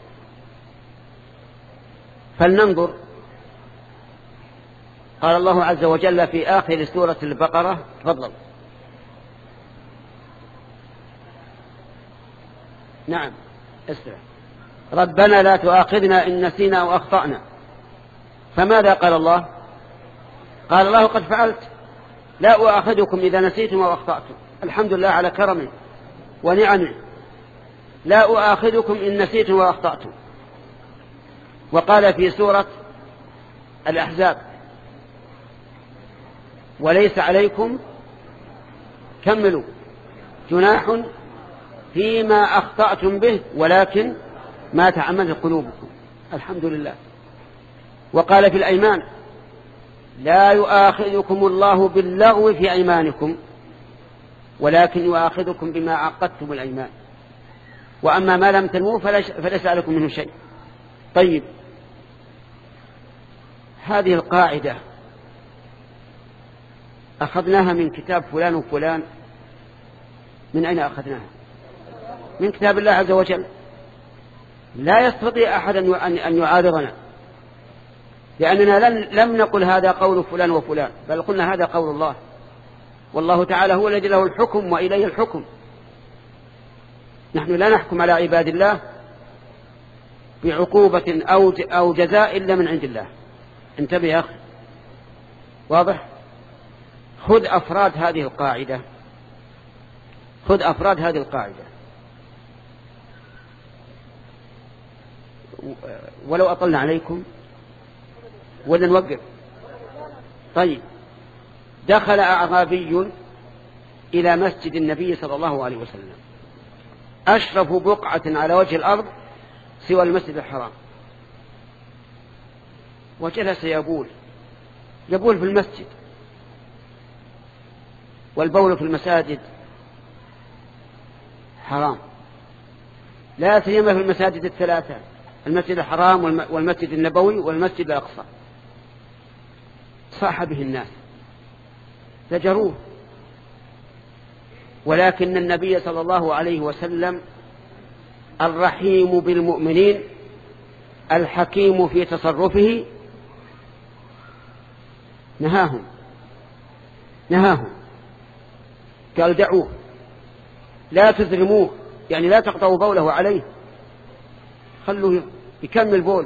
فلننظر. قال الله عز وجل في آخر سورة البقرة: تفضل. نعم اسمع: ربنا لا تؤاخذنا إن نسينا أو أخطأنا. فماذا قال الله؟ قال الله: قد فعلت، لا أؤاخذكم إذا نسيتم أو أخطأتم. الحمد لله على كرمه ونعمه، لا أؤاخذكم إن نسيتم وأخطأتم. وقال في سورة الأحزاب: وليس عليكم كملوا جناح فيما أخطأتم به ولكن ما تعمدت قلوبكم. الحمد لله. وقال في الأيمان: لا يؤاخذكم الله باللغو في أيمانكم ولكن يؤاخذكم بما عقدتم الأيمان، وأما ما لم تنووا فليس عليكم منه شيء. طيب، هذه القاعدة أخذناها من كتاب فلان وفلان. من أين أخذناها؟ من كتاب الله عز وجل. لا يستطيع أحد أن يعارضنا، لأننا لم نقل هذا قول فلان وفلان، بل قلنا هذا قول الله، والله تعالى هو الذي له الحكم وإليه الحكم. نحن لا نحكم على عباد الله بعقوبة أو جزاء إلا من عند الله. انتبه يا أخي. واضح؟ خذ أفراد هذه القاعدة، خذ أفراد هذه القاعدة. ولو أطلنا عليكم ولا نوقف؟ طيب، دخل أعرابي إلى مسجد النبي صلى الله عليه وسلم، أشرف بقعة على وجه الأرض سوى المسجد الحرام، وجلس يبول يبول في المسجد والبول في المساجد حرام، لا سيما في المساجد الثلاثة: المسجد الحرام والمسجد النبوي والمسجد الأقصى. صاح به الناس زجروه، ولكن النبي صلى الله عليه وسلم الرحيم بالمؤمنين الحكيم في تصرفه نهاهم نهاهم قال: دعوه، لا تزرموه، يعني لا تقطعوا بوله عليه، خلوه يكمل بوله.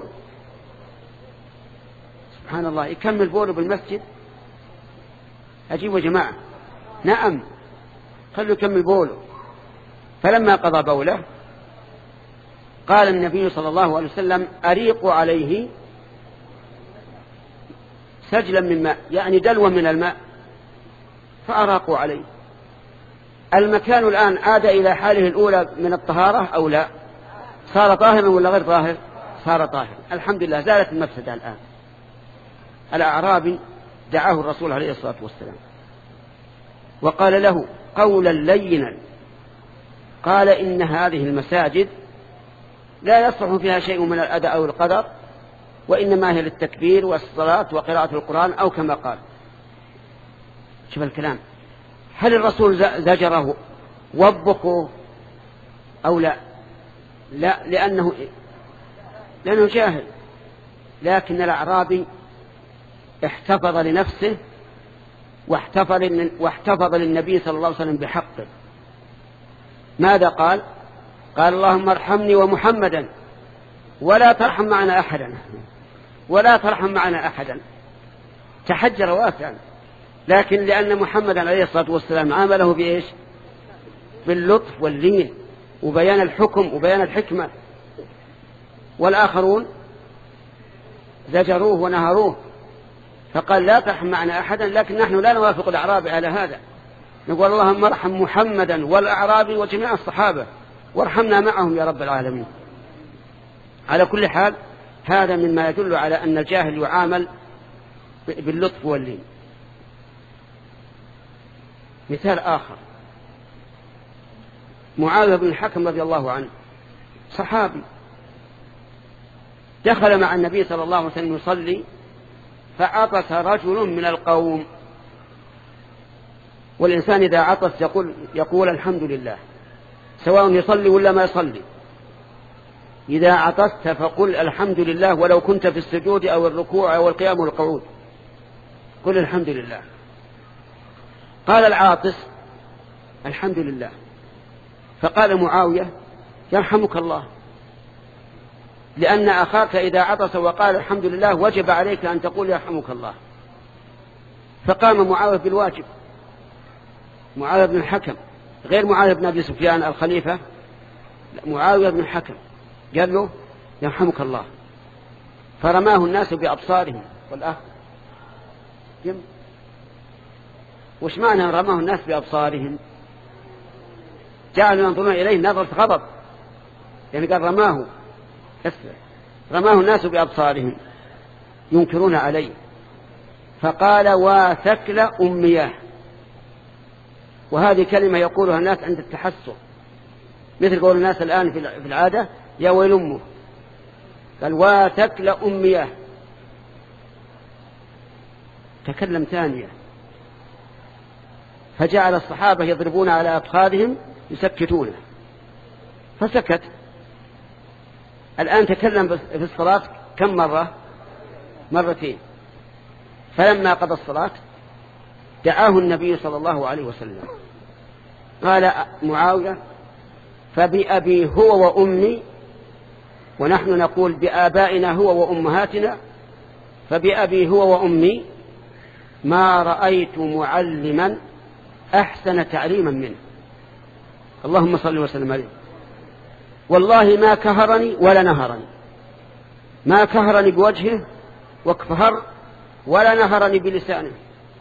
سبحان الله، يكمل بوله بالمسجد. أجيبوا يا جماعة. نعم، خلوا يكمل بوله. فلما قضى بوله قال النبي صلى الله عليه وسلم: أريقوا عليه سجلا من ماء، يعني دلوة من الماء، فأراقوا عليه. المكان الآن عاد إلى حاله الأولى من الطهارة أو لا؟ صار طاهرا ولا غير طاهر؟ صار طاهرا، الحمد لله، زالت المفسدة الآن. الأعرابي دعاه الرسول عليه الصلاة والسلام وقال له قولا لينا، قال: إن هذه المساجد لا يصلح فيها شيء من الأداء أو القدر، وإنما هي للتكبير والصلاة وقراءة القرآن، أو كما قال. شوف الكلام. هل الرسول زجره وبخه أو لا؟ لا، لأنه لأنه جاهل. لكن الأعرابي احتفظ لنفسه واحتفظ واحتفظ للنبي صلى الله عليه وسلم بحقه. ماذا قال؟ قال: اللهم ارحمني ومحمدا ولا ترحم معنا أحدا، ولا ترحم معنا أحدا. تحجر واسعا، لكن لأن محمدا عليه الصلاة والسلام عامله بإيش؟ باللطف واللين وبيان الحكم وبيان الحكمة. والآخرون زجروه ونهروه، فقال: لا ترحم معنا أحدا. لكن نحن لا نوافق الأعرابي على هذا، نقول: اللهم ارحم محمدا والأعرابي وجميع الصحابة وارحمنا معهم يا رب العالمين. على كل حال، هذا مما يدل على أن الجاهل يعامل باللطف واللين. مثال آخر: معاوية بن الحكم رضي الله عنه، صحابي، دخل مع النبي صلى الله عليه وسلم يصلي، فعطس رجل من القوم. والإنسان إذا عطس يقول, يقول الحمد لله، سواء يصلي ولا ما يصلي. إذا عطست فقل الحمد لله، ولو كنت في السجود أو الركوع أو القيام والقعود، قل الحمد لله. قال العاطس: الحمد لله. فقال معاوية: يرحمك الله، لأن أخاك إذا عطس وقال الحمد لله وجب عليك أن تقول يرحمك الله. فقام معاوية بالواجب، معاوية بن الحكم، غير معاوية بن أبي سفيان الخليفة، معاوية بن الحكم، قال له: يرحمك الله. فرماه الناس بأبصارهم. والأخ جم وش معنى رماه الناس بأبصارهم؟ جعلوا ينظرون إليه نظرة غضب، يعني قال رماه اسرع رماه الناس بأبصارهم ينكرون عليه. فقال: وثكل أمياه. وهذه كلمة يقولها الناس عند التحسر، مثل قول الناس الآن في العادة: يا ويل أمه. قال: وثكل أمياه. تكلم ثانية، فجعل الصحابة يضربون على أفخاذهم يسكتونه، فسكت. الآن تكلم في الصلاة كم مرة؟ مرتين. فلما قضى الصلاة دعاه النبي صلى الله عليه وسلم، قال معاوية: فبأبي هو وأمي، ونحن نقول بآبائنا هو وأمهاتنا، فبأبي هو وأمي ما رأيت معلما أحسن تعليما منه، اللهم صل وسلم عليه. والله ما كهرني ولا نهرني، ما كهرني بوجهه وكفهر، ولا نهرني بلسانه،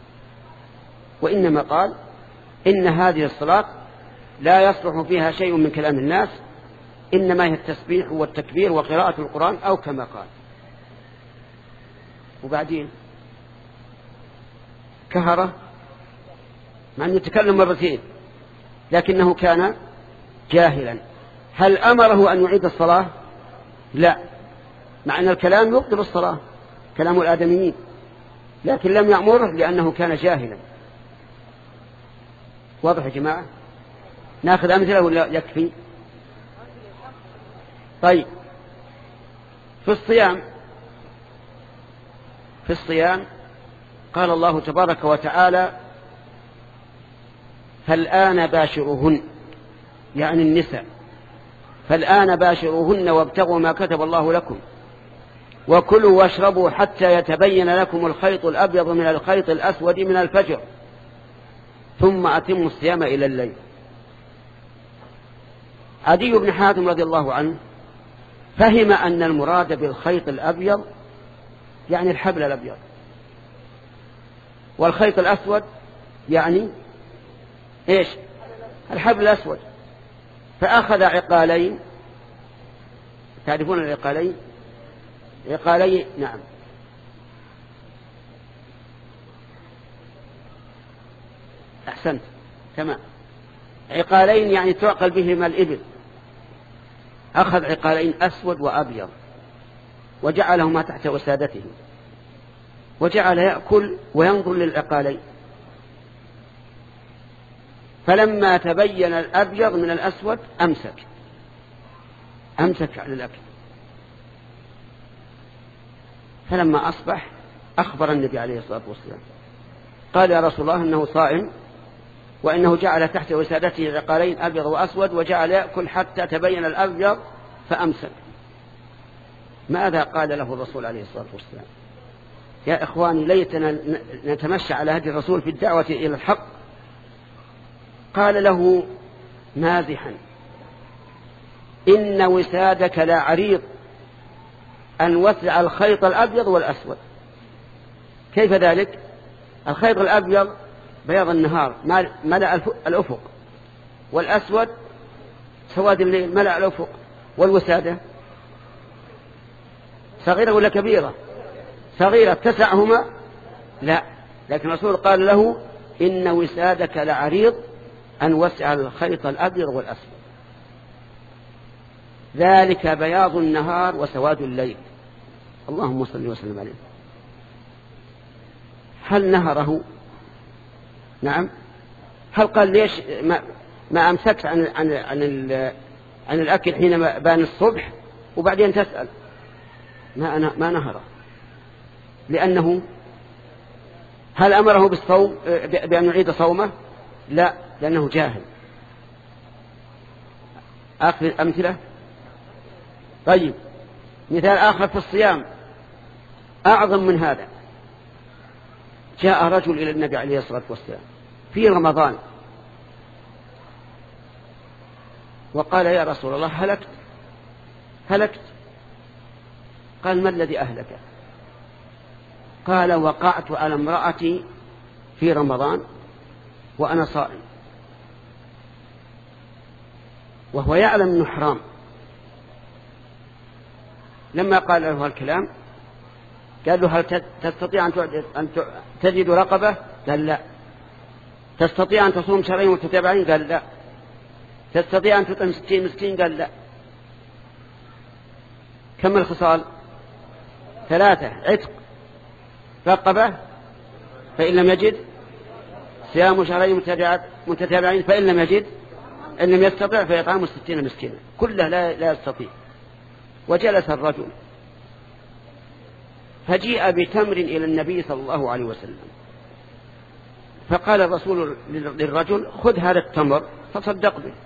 وإنما قال: إن هذه الصلاة لا يصلح فيها شيء من كلام الناس، إنما هي التسبيح والتكبير وقراءة القرآن، أو كما قال. وبعدين كهرة مع أنه يتكلم مرتين لكنه كان جاهلا. هل أمره أن يعيد الصلاة؟ لا، مع أن الكلام يبطل الصلاة كلام الآدميين، لكن لم يأمره لأنه كان جاهلا. واضح يا جماعة؟ ناخذ أمثلة ولا يكفي؟ طيب، في الصيام في الصيام قال الله تبارك وتعالى: فالآن باشروهن، يعني النساء، فالآن باشروهن وابتغوا ما كتب الله لكم وكلوا واشربوا حتى يتبين لكم الخيط الأبيض من الخيط الأسود من الفجر ثم أتموا الصيام إلى الليل. عدي بن حاتم رضي الله عنه فهم أن المراد بالخيط الأبيض يعني الحبل الأبيض، والخيط الأسود يعني إيش؟ الحبل الأسود. فأخذ عقالين، تعرفون العقالين؟ عقالين، نعم، أحسنت، تمام، عقالين يعني تعقل بهما الإبل. أخذ عقالين أسود وأبيض وجعلهما تحت وسادته، وجعل يأكل وينظر للعقالين، فلما تبين الأبيض من الأسود أمسك أمسك على الأكل. فلما أصبح أخبر النبي عليه الصلاة والسلام، قال: يا رسول الله، إنه صائم، وإنه جعل تحت وسادته عقالين أبيض وأسود وجعل يأكل حتى تبين الأبيض فأمسك. ماذا قال له الرسول عليه الصلاة والسلام؟ يا إخواني، ليتنا نتمشى على هدي الرسول في الدعوة إلى الحق. قال له مازحا: إن وسادك لا عريض أن وسع الخيط الأبيض والأسود. كيف ذلك؟ الخيط الأبيض بياض النهار ملأ الأفق، والأسود سواد الليل ملأ الأفق. والوسادة صغيرة ولا كبيرة؟ صغيرة تسعهما؟ لا، لكن الرسول قال له: إن وسادك لعريض أن وسع الخيط الأبيض والأسود. ذلك بياض النهار وسواد الليل. اللهم صل وسلم عليه. هل نهره؟ نعم. هل قال ليش ما, ما أمسكت عن, عن, عن, عن الأكل حين بان الصبح وبعدين تسأل؟ ما, أنا ما نهره، لأنه هل أمره بالصوم بأن يعيد صومه؟ لا، لأنه جاهل. آخر أمثلة. طيب، مثال آخر في الصيام أعظم من هذا. جاء رجل إلى النبي عليه الصلاة والسلام في رمضان وقال: يا رسول الله، هلكت هلكت قال: ما الذي أهلك؟ قال: وقعت على امرأتي في رمضان وأنا صائم. وهو يعلم أنه حرام. لما قال له الكلام قال له: هل تستطيع أن تجد رقبة؟ قال: لا. تستطيع أن تصوم شهرين متتابعين؟ قال: لا. تستطيع أن تطعم ستين مسكين؟ قال: لا. كم الخصال؟ ثلاثة: عتق، رقبة، فإن لم يجد صيام شهرين متتابعين، فإن لم يجد إن لم يستطع فيطعم ستين مسكينا. كله لا, لا يستطيع. وجلس الرجل فجيء بتمر إلى النبي صلى الله عليه وسلم، فقال الرسول للرجل: خذ هذا التمر تصدق به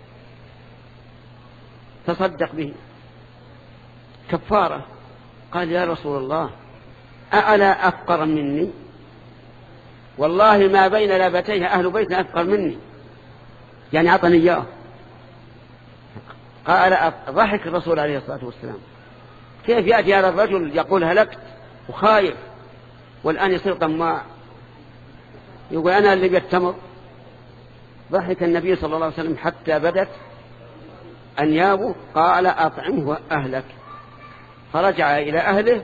تصدق به كفارة. قال: يا رسول الله، أألا أفقر مني؟ والله ما بين لابتيه أهل بيت أفقر مني، يعني أعطني إياه. قال: ضحك الرسول عليه الصلاة والسلام. كيف يأتي هذا الرجل يقول هلكت وخايف والآن يصير طماع يقول أنا اللي بالتمر؟ ضحك النبي صلى الله عليه وسلم حتى بدت أنيابه. قال: أطعمه أهلك. فرجع إلى أهله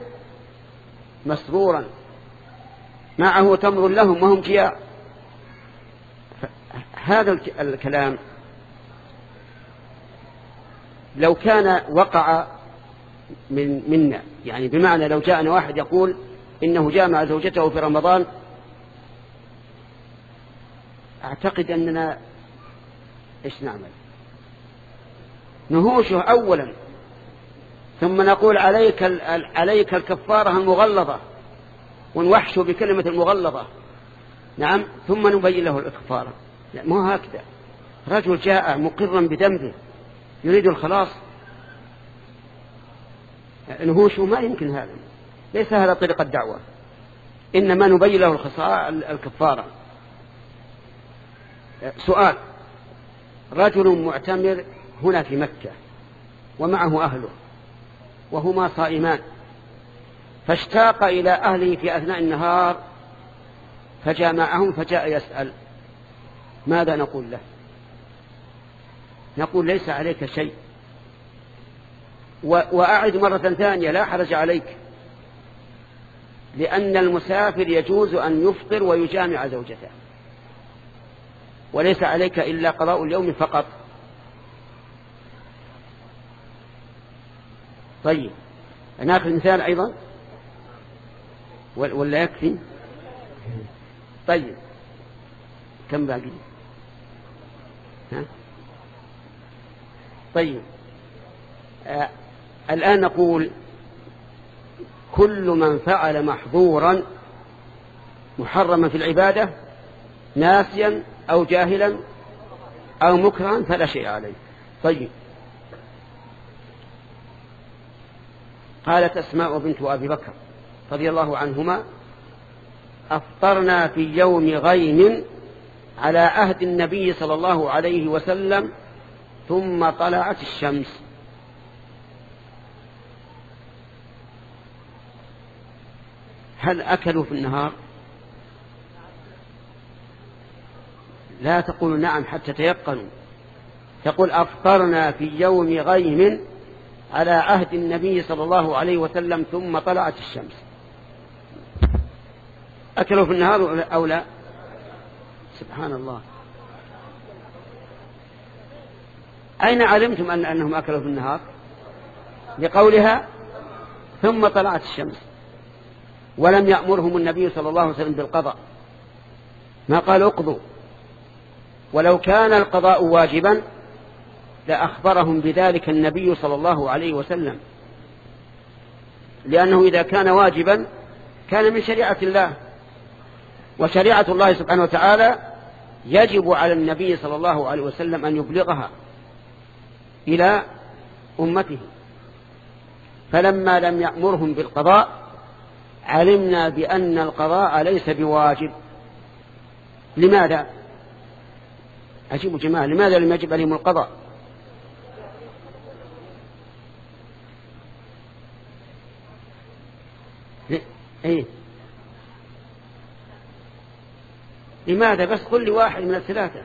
مسرورا، معه تمر لهم وهم جياع. هذا الكلام لو كان وقع من منا، يعني بمعنى لو جاءنا واحد يقول إنه جامع زوجته في رمضان، أعتقد أننا إيش نعمل؟ نهوشه أولا، ثم نقول عليك عليك الكفارة المغلظة، ونوحشه بكلمة المغلظة، نعم، ثم نبين له الكفارة. لا، ما هكذا. رجل جاء مقرا بذنبه يريد الخلاص، نهوشه ما يمكن هذا، ليس هذا طريق الدعوة، إنما نبين له الكفارة. سؤال: رجل معتمر هنا في مكة ومعه أهله وهما صائمان، فاشتاق إلى أهله في أثناء النهار فجامعهم فجاء يسأل، ماذا نقول له؟ نقول ليس عليك شيء، وأعد مرة ثانية لا حرج عليك، لأن المسافر يجوز أن يفطر ويجامع زوجته، وليس عليك إلا قضاء اليوم فقط. طيب، ناخذ مثال أيضا ولا يكفي؟ طيب، كم باقي؟ ها؟ طيب، آه الآن نقول كل من فعل محظورا محرما في العبادة ناسيا أو جاهلا أو مكرها فلا شيء عليه. طيب، قالت أسماء بنت أبي بكر رضي الله عنهما: أفطرنا في يوم غيم على عهد النبي صلى الله عليه وسلم ثم طلعت الشمس. هل أكلوا في النهار؟ لا تقول نعم حتى تيقنوا، تقول أفطرنا في يوم غيم على عهد النبي صلى الله عليه وسلم ثم طلعت الشمس. أكلوا في النهار أو لا؟ سبحان الله، أين علمتم أن أنهم أكلوا في النهار؟ لقولها ثم طلعت الشمس، ولم يأمرهم النبي صلى الله عليه وسلم بالقضاء، ما قال اقضوا، ولو كان القضاء واجبا لأخبرهم بذلك النبي صلى الله عليه وسلم، لأنه إذا كان واجبا كان من شريعة الله، وشريعة الله سبحانه وتعالى يجب على النبي صلى الله عليه وسلم أن يبلغها إلى أمته، فلما لم يأمرهم بالقضاء علمنا بأن القضاء ليس بواجب. لماذا؟ عجيب جماعة، لماذا لم يجب عليهم القضاء؟ إيه؟ لماذا؟ بس قل لي واحد من الثلاثة.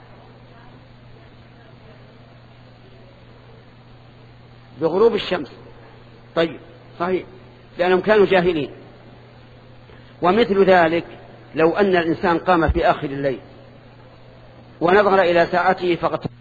بغروب الشمس. طيب، صحيح، لأنهم كانوا جاهلين. ومثل ذلك لو أن الإنسان قام في آخر الليل ونظر إلى ساعته فقط